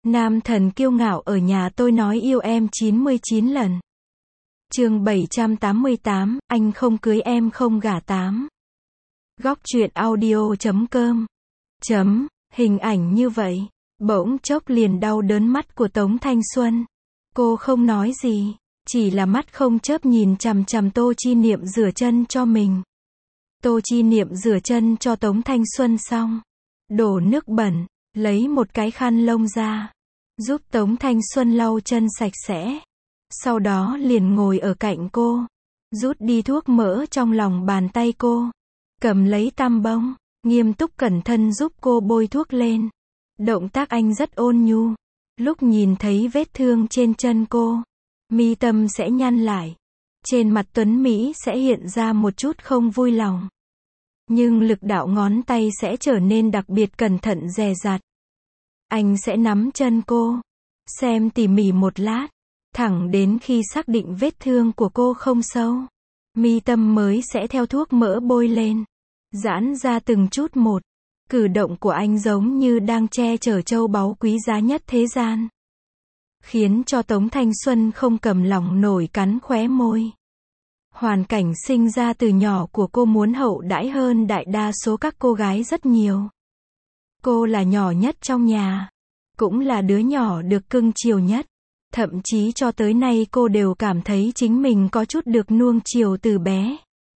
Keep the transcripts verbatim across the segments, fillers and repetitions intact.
Nam thần kiêu ngạo ở nhà tôi nói yêu em chín mươi chín lần. Chương bảy trăm tám mươi tám, anh không cưới em không gả tám. Góc truyện audio chấm com. Chấm, hình ảnh như vậy, bỗng chốc liền đau đớn mắt của Tống Thanh Xuân. Cô không nói gì, chỉ là mắt không chớp nhìn chằm chằm Tô Chi Niệm rửa chân cho mình. Tô Chi Niệm rửa chân cho Tống Thanh Xuân xong, đổ nước bẩn, lấy một cái khăn lông ra, giúp Tống Thanh Xuân lau chân sạch sẽ. Sau đó liền ngồi ở cạnh cô, rút đi thuốc mỡ trong lòng bàn tay cô, cầm lấy tăm bông, nghiêm túc cẩn thận giúp cô bôi thuốc lên. Động tác anh rất ôn nhu. Lúc nhìn thấy vết thương trên chân cô, mi tâm sẽ nhăn lại, trên mặt Tuấn Mỹ sẽ hiện ra một chút không vui lòng. Nhưng lực đạo ngón tay sẽ trở nên đặc biệt cẩn thận dè dặt. Anh sẽ nắm chân cô, xem tỉ mỉ một lát, thẳng đến khi xác định vết thương của cô không sâu, mi tâm mới sẽ theo thuốc mỡ bôi lên, giãn ra từng chút một. Cử động của anh giống như đang che chở châu báu quý giá nhất thế gian, khiến cho Tống Thanh Xuân không cầm lòng nổi cắn khóe môi. Hoàn cảnh sinh ra từ nhỏ của cô muốn hậu đãi hơn đại đa số các cô gái rất nhiều. Cô là nhỏ nhất trong nhà, cũng là đứa nhỏ được cưng chiều nhất. Thậm chí cho tới nay cô đều cảm thấy chính mình có chút được nuông chiều từ bé.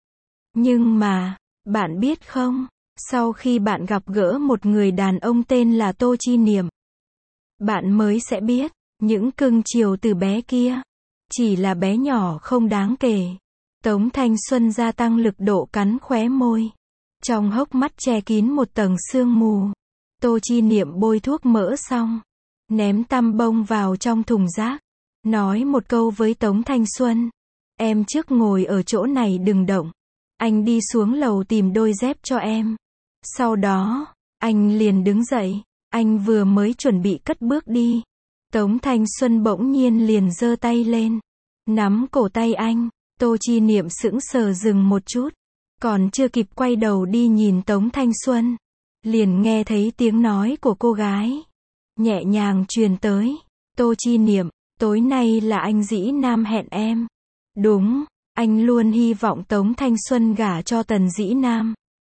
Nhưng mà, bạn biết không, sau khi bạn gặp gỡ một người đàn ông tên là Tô Chi Niệm, bạn mới sẽ biết, những cưng chiều từ bé kia, chỉ là bé nhỏ không đáng kể. Tống Thanh Xuân gia tăng lực độ cắn khóe môi, trong hốc mắt che kín một tầng sương mù. Tô Chi Niệm bôi thuốc mỡ xong, ném tăm bông vào trong thùng rác, nói một câu với Tống Thanh Xuân: em trước ngồi ở chỗ này đừng động, anh đi xuống lầu tìm đôi dép cho em. Sau đó, anh liền đứng dậy, anh vừa mới chuẩn bị cất bước đi, Tống Thanh Xuân bỗng nhiên liền giơ tay lên, nắm cổ tay anh. Tô Chi Niệm sững sờ dừng một chút, còn chưa kịp quay đầu đi nhìn Tống Thanh Xuân, liền nghe thấy tiếng nói của cô gái nhẹ nhàng truyền tới: Tô Chi Niệm, tối nay là anh Dĩ Nam hẹn em. Đúng, anh luôn hy vọng Tống Thanh Xuân gả cho Tần Dĩ Nam.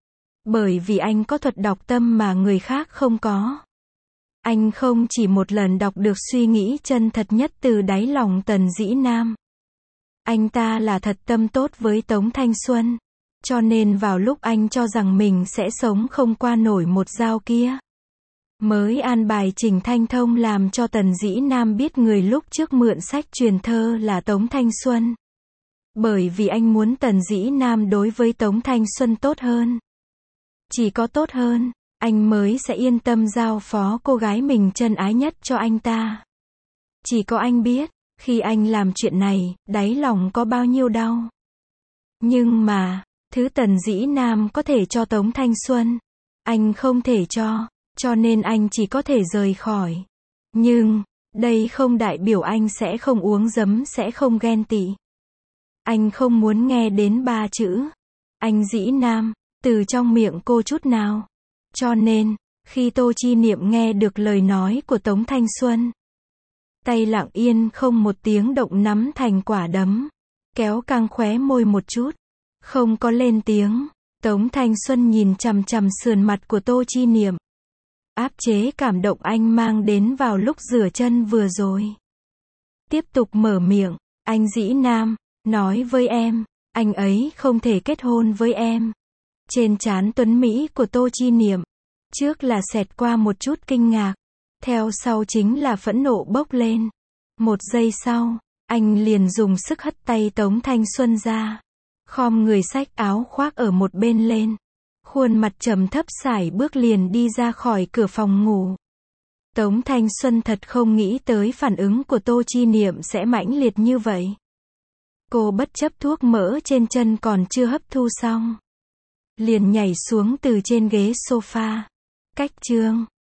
Bởi vì anh có thuật đọc tâm mà người khác không có. Anh không chỉ một lần đọc được suy nghĩ chân thật nhất từ đáy lòng Tần Dĩ Nam. Anh ta là thật tâm tốt với Tống Thanh Xuân. Cho nên vào lúc anh cho rằng mình sẽ sống không qua nổi một dao kia, mới an bài Trình Thanh Thông làm cho Tần Dĩ Nam biết người lúc trước mượn sách truyền thơ là Tống Thanh Xuân. Bởi vì anh muốn Tần Dĩ Nam đối với Tống Thanh Xuân tốt hơn. Chỉ có tốt hơn, anh mới sẽ yên tâm giao phó cô gái mình chân ái nhất cho anh ta. Chỉ có anh biết, khi anh làm chuyện này, đáy lòng có bao nhiêu đau. Nhưng mà, thứ Tần Dĩ Nam có thể cho Tống Thanh Xuân, anh không thể cho, cho nên anh chỉ có thể rời khỏi. Nhưng, đây không đại biểu anh sẽ không uống giấm, sẽ không ghen tị. Anh không muốn nghe đến ba chữ anh Dĩ Nam từ trong miệng cô chút nào. Cho nên, khi Tô Chi Niệm nghe được lời nói của Tống Thanh Xuân, tay lặng yên không một tiếng động nắm thành quả đấm, kéo căng khóe môi một chút, không có lên tiếng. Tống Thanh Xuân nhìn chằm chằm sườn mặt của Tô Chi Niệm, áp chế cảm động anh mang đến vào lúc rửa chân vừa rồi. Tiếp tục mở miệng: anh Dĩ Nam, nói với em, anh ấy không thể kết hôn với em. Trên trán tuấn Mỹ của Tô Chi Niệm, trước là xẹt qua một chút kinh ngạc, theo sau chính là phẫn nộ bốc lên. Một giây sau, anh liền dùng sức hất tay Tống Thanh Xuân ra, khom người xách áo khoác ở một bên lên, khuôn mặt trầm thấp sải bước liền đi ra khỏi cửa phòng ngủ. Tống Thanh Xuân thật không nghĩ tới phản ứng của Tô Chi Niệm sẽ mãnh liệt như vậy. Cô bất chấp thuốc mỡ trên chân còn chưa hấp thu xong, liền nhảy xuống từ trên ghế sofa. Cách chương